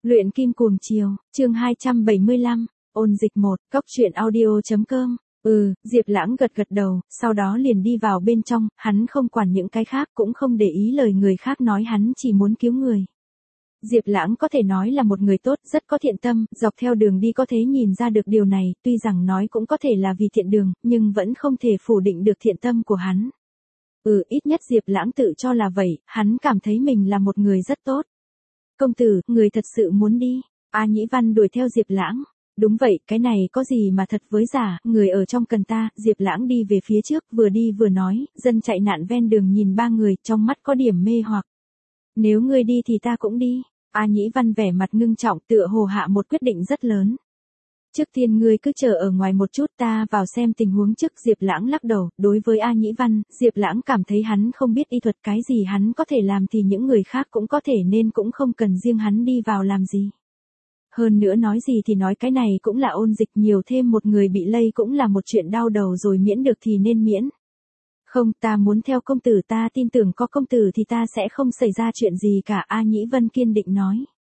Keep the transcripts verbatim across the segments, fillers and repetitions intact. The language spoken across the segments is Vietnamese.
Luyện kim cuồng chiều, chương hai trăm bảy mươi lăm, ôn dịch một, cóc truyện audio.com. Ừ, Diệp Lãng gật gật đầu, sau đó liền đi vào bên trong, hắn không quản những cái khác cũng không để ý lời người khác nói, hắn chỉ muốn cứu người. Diệp Lãng có thể nói là một người tốt, rất có thiện tâm, dọc theo đường đi có thể nhìn ra được điều này, tuy rằng nói cũng có thể là vì thiện đường, nhưng vẫn không thể phủ định được thiện tâm của hắn. Ừ, ít nhất Diệp Lãng tự cho là vậy, hắn cảm thấy mình là một người rất tốt. Công tử, người thật sự muốn đi? A Nhĩ Văn đuổi theo Diệp Lãng. Đúng vậy, cái này có gì mà thật với giả, người ở trong cần ta. Diệp Lãng đi về phía trước, vừa đi vừa nói, dân chạy nạn ven đường nhìn ba người, trong mắt có điểm mê hoặc. Nếu ngươi đi thì ta cũng đi. A Nhĩ Văn vẻ mặt ngưng trọng, tựa hồ hạ một quyết định rất lớn. Trước tiên ngươi cứ chờ ở ngoài một chút, ta vào xem tình huống trước. Diệp Lãng lắc đầu, đối với A Nhĩ Văn, Diệp Lãng cảm thấy hắn không biết y thuật, cái gì hắn có thể làm thì những người khác cũng có thể, nên cũng không cần riêng hắn đi vào làm gì. Hơn nữa nói gì thì nói, cái này cũng là ôn dịch, nhiều thêm một người bị lây cũng là một chuyện đau đầu rồi, miễn được thì nên miễn. Không, ta muốn theo công tử, ta tin tưởng có công tử thì ta sẽ không xảy ra chuyện gì cả. A Nhĩ Văn kiên định nói.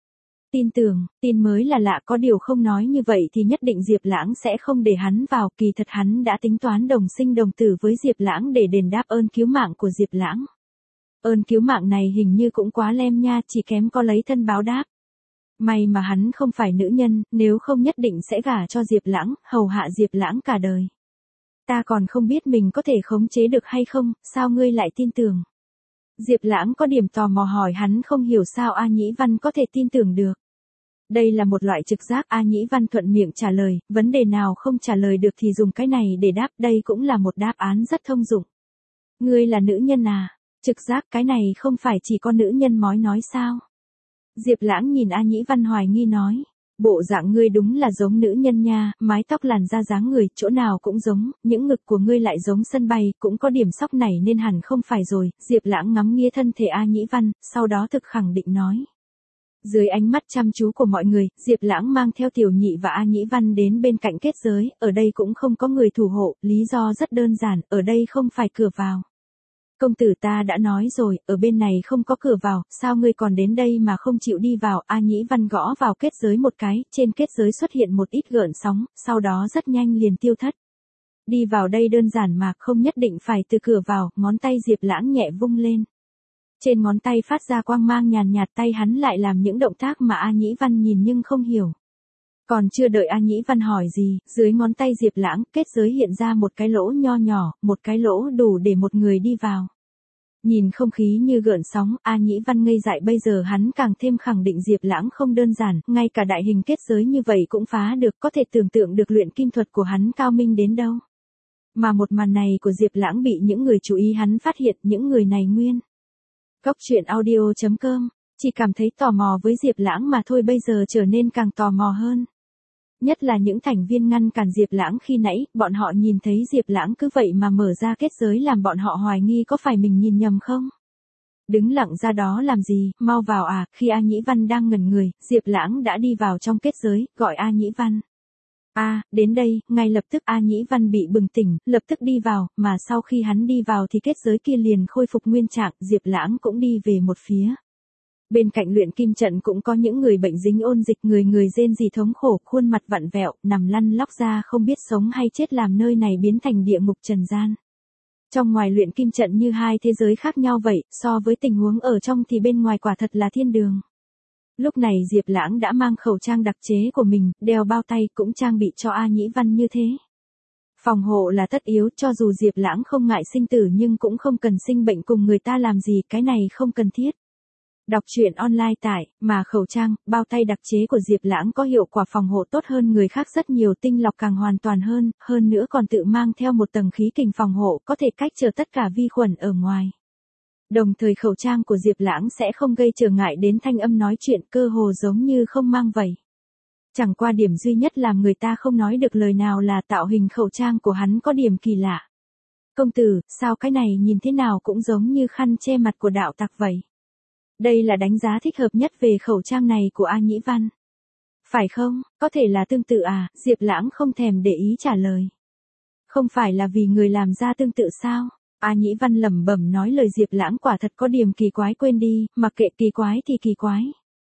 Tin tưởng, tin mới là lạ, có điều không nói như vậy thì nhất định Diệp Lãng sẽ không để hắn vào, kỳ thật hắn đã tính toán đồng sinh đồng tử với Diệp Lãng để đền đáp ơn cứu mạng của Diệp Lãng. Ơn cứu mạng này hình như cũng quá lem nha, chỉ kém có lấy thân báo đáp. May mà hắn không phải nữ nhân, nếu không nhất định sẽ gả cho Diệp Lãng, hầu hạ Diệp Lãng cả đời. Ta còn không biết mình có thể khống chế được hay không, sao ngươi lại tin tưởng? Diệp Lãng có điểm tò mò hỏi, hắn không hiểu sao A Nhĩ Văn có thể tin tưởng được. Đây là một loại trực giác. A Nhĩ Văn thuận miệng trả lời, vấn đề nào không trả lời được thì dùng cái này để đáp, đây cũng là một đáp án rất thông dụng. Ngươi là nữ nhân à? Trực giác, cái này không phải chỉ có nữ nhân mới nói sao? Diệp Lãng nhìn A Nhĩ Văn hoài nghi nói, bộ dạng ngươi đúng là giống nữ nhân nha, mái tóc làn da dáng người, chỗ nào cũng giống, những ngực của ngươi lại giống sân bay, cũng có điểm sóc này nên hẳn không phải rồi. Diệp Lãng ngắm nghía thân thể A Nhĩ Văn, sau đó thực khẳng định nói. Dưới ánh mắt chăm chú của mọi người, Diệp Lãng mang theo Tiểu Nhị và A Nhĩ Văn đến bên cạnh kết giới, ở đây cũng không có người thủ hộ, lý do rất đơn giản, ở đây không phải cửa vào. Công tử, ta đã nói rồi, ở bên này không có cửa vào, sao ngươi còn đến đây mà không chịu đi vào? A Nhĩ Văn gõ vào kết giới một cái, trên kết giới xuất hiện một ít gợn sóng, sau đó rất nhanh liền tiêu thất. Đi vào đây đơn giản mà, không nhất định phải từ cửa vào. Ngón tay Diệp Lãng nhẹ vung lên. Trên ngón tay phát ra quang mang nhàn nhạt, tay hắn lại làm những động tác mà A Nhĩ Văn nhìn nhưng không hiểu. Còn chưa đợi A Nhĩ Văn hỏi gì, dưới ngón tay Diệp Lãng, kết giới hiện ra một cái lỗ nho nhỏ, một cái lỗ đủ để một người đi vào. Nhìn không khí như gợn sóng, A Nhĩ Văn ngây dại, bây giờ hắn càng thêm khẳng định Diệp Lãng không đơn giản, ngay cả đại hình kết giới như vậy cũng phá được, có thể tưởng tượng được luyện kim thuật của hắn cao minh đến đâu. Mà một màn này của Diệp Lãng bị những người chú ý, hắn phát hiện những người này nguyên. Cóc truyện audio.com, chỉ cảm thấy tò mò với Diệp Lãng mà thôi, bây giờ trở nên càng tò mò hơn. Nhất là những thành viên ngăn cản Diệp Lãng khi nãy, bọn họ nhìn thấy Diệp Lãng cứ vậy mà mở ra kết giới làm bọn họ hoài nghi có phải mình nhìn nhầm không? Đứng lặng ra đó làm gì, mau vào à. Khi A Nhĩ Văn đang ngẩn người, Diệp Lãng đã đi vào trong kết giới, gọi A Nhĩ Văn. A, à, đến đây. Ngay lập tức A Nhĩ Văn bị bừng tỉnh, lập tức đi vào, mà sau khi hắn đi vào thì kết giới kia liền khôi phục nguyên trạng, Diệp Lãng cũng đi về một phía. Bên cạnh luyện kim trận cũng có những người bệnh dính ôn dịch, người người rên rỉ thống khổ, khuôn mặt vặn vẹo, nằm lăn lóc ra không biết sống hay chết, làm nơi này biến thành địa ngục trần gian. Trong ngoài luyện kim trận như hai thế giới khác nhau vậy, so với tình huống ở trong thì bên ngoài quả thật là thiên đường. Lúc này Diệp Lãng đã mang khẩu trang đặc chế của mình, đeo bao tay, cũng trang bị cho A Nhĩ Văn như thế. Phòng hộ là tất yếu, cho dù Diệp Lãng không ngại sinh tử nhưng cũng không cần sinh bệnh cùng người ta làm gì, cái này không cần thiết. Đọc truyện online tại, mà khẩu trang, bao tay đặc chế của Diệp Lãng có hiệu quả phòng hộ tốt hơn người khác rất nhiều, tinh lọc càng hoàn toàn hơn, hơn nữa còn tự mang theo một tầng khí kình phòng hộ, có thể cách trở tất cả vi khuẩn ở ngoài. Đồng thời khẩu trang của Diệp Lãng sẽ không gây trở ngại đến thanh âm nói chuyện, cơ hồ giống như không mang vậy. Chẳng qua điểm duy nhất làm người ta không nói được lời nào là tạo hình khẩu trang của hắn có điểm kỳ lạ. Công tử, sao cái này nhìn thế nào cũng giống như khăn che mặt của đạo tặc vậy? Đây là đánh giá thích hợp nhất về khẩu trang này của A Nhĩ Văn. Phải không, có thể là tương tự à? Diệp Lãng không thèm để ý trả lời. Không phải là vì người làm ra tương tự sao? A Nhĩ Văn lẩm bẩm nói, lời Diệp Lãng quả thật có điểm kỳ quái, quên đi, mặc kệ, kỳ quái thì kỳ quái.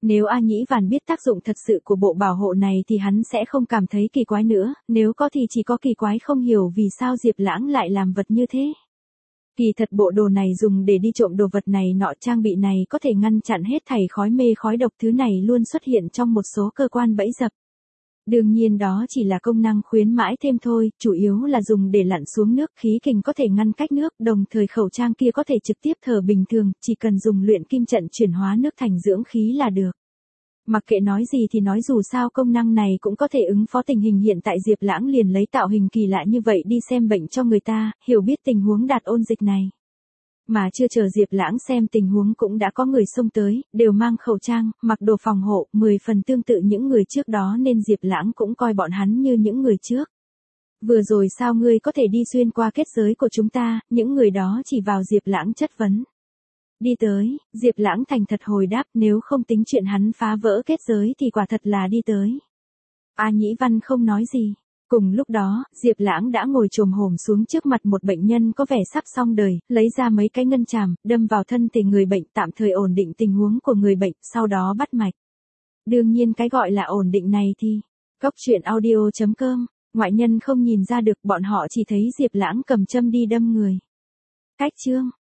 Nếu A Nhĩ Vàn biết tác dụng thật sự của bộ bảo hộ này thì hắn sẽ không cảm thấy kỳ quái nữa, nếu có thì chỉ có kỳ quái không hiểu vì sao Diệp Lãng lại làm vật như thế. Kỳ thật bộ đồ này dùng để đi trộm đồ vật này nọ, trang bị này có thể ngăn chặn hết thảy khói mê khói độc, thứ này luôn xuất hiện trong một số cơ quan bẫy dập. Đương nhiên đó chỉ là công năng khuyến mãi thêm thôi, chủ yếu là dùng để lặn xuống nước, khí kình có thể ngăn cách nước, đồng thời khẩu trang kia có thể trực tiếp thở bình thường, chỉ cần dùng luyện kim trận chuyển hóa nước thành dưỡng khí là được. Mặc kệ nói gì thì nói, dù sao công năng này cũng có thể ứng phó tình hình hiện tại. Diệp Lãng liền lấy tạo hình kỳ lạ như vậy đi xem bệnh cho người ta, hiểu biết tình huống đạt ôn dịch này. Mà chưa chờ Diệp Lãng xem tình huống cũng đã có người xông tới, đều mang khẩu trang, mặc đồ phòng hộ, mười phần tương tự những người trước đó nên Diệp Lãng cũng coi bọn hắn như những người trước. Vừa rồi sao ngươi có thể đi xuyên qua kết giới của chúng ta, những người đó chỉ vào Diệp Lãng chất vấn. Đi tới, Diệp Lãng thành thật hồi đáp, nếu không tính chuyện hắn phá vỡ kết giới thì quả thật là đi tới. A Nhĩ Văn không nói gì. Cùng lúc đó, Diệp Lãng đã ngồi chồm hổm xuống trước mặt một bệnh nhân có vẻ sắp xong đời, lấy ra mấy cái ngân chàm, đâm vào thân thể người bệnh, tạm thời ổn định tình huống của người bệnh, sau đó bắt mạch. Đương nhiên cái gọi là ổn định này thì, cốc truyện audio chấm com, ngoại nhân không nhìn ra được, bọn họ chỉ thấy Diệp Lãng cầm châm đi đâm người. Cách chương